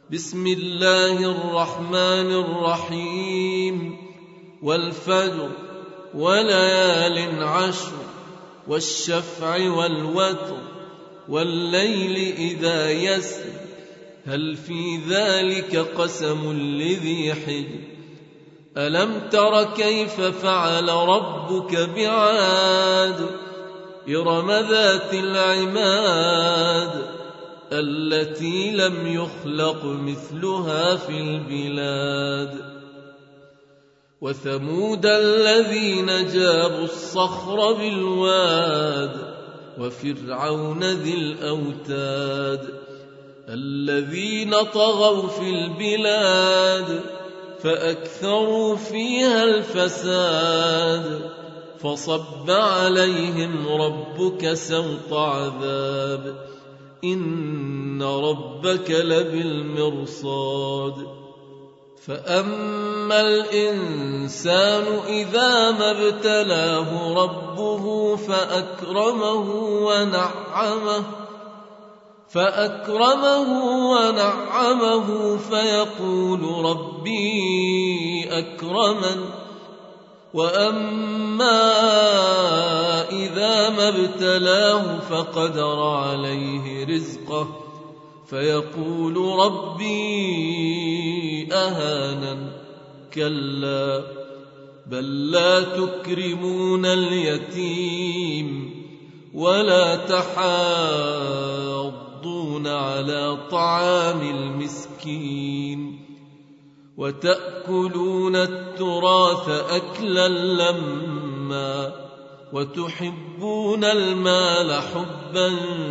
بسم الله الرحمن الرحيم. والفجر وليال عشر والشفع والوتر والليل إذا يسر هل في ذلك قسم لذي حجر ألم تر كيف فعل ربك بعاد إرم ذات العماد التي لم يخلق مثلها في البلاد وثمود الذين جابوا الصخر بالواد وفرعون ذي الأوتاد الذين طغوا في البلاد فأكثروا فيها الفساد فصب عليهم ربك سوط عذاب إن ربك لبالمرصاد فأما الإنسان إذا ما ابتلاه ربه فأكرمه ونعمه فيقول ربي أكرمن وأما إذا ما ابتلاه فقدر عليه رزقه فيقول ربي أهانن كلا بل لا تكرمون اليتيم ولا تحاضون على طعام المسكين وتأكلون التراث أكلا لما وتحبون المال حبا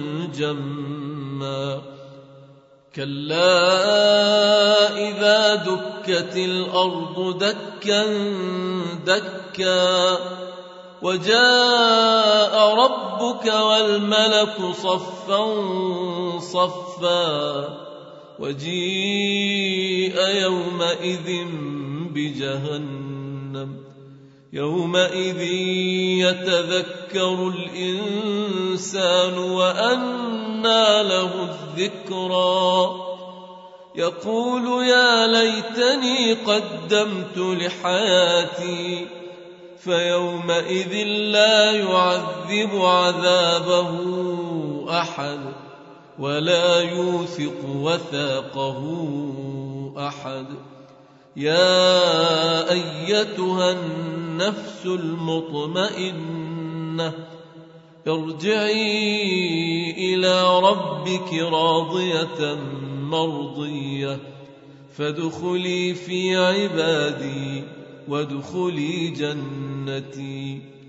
جما كلا إذا دكت الأرض دكا دكا وجاء ربك والملك صفا صفا وجيء يومئذ بجهنم يومئذ يتذكر الإنسان وأنى له الذكرى يقول يا ليتني قدمت لحياتي فيومئذ لا يعذب عذابه أحد ولا يوثق وثاقه أحد يا أيتها النفس المطمئنة ارجعي إلى ربك راضية مرضية فادخلي في عبادي وادخلي جنتي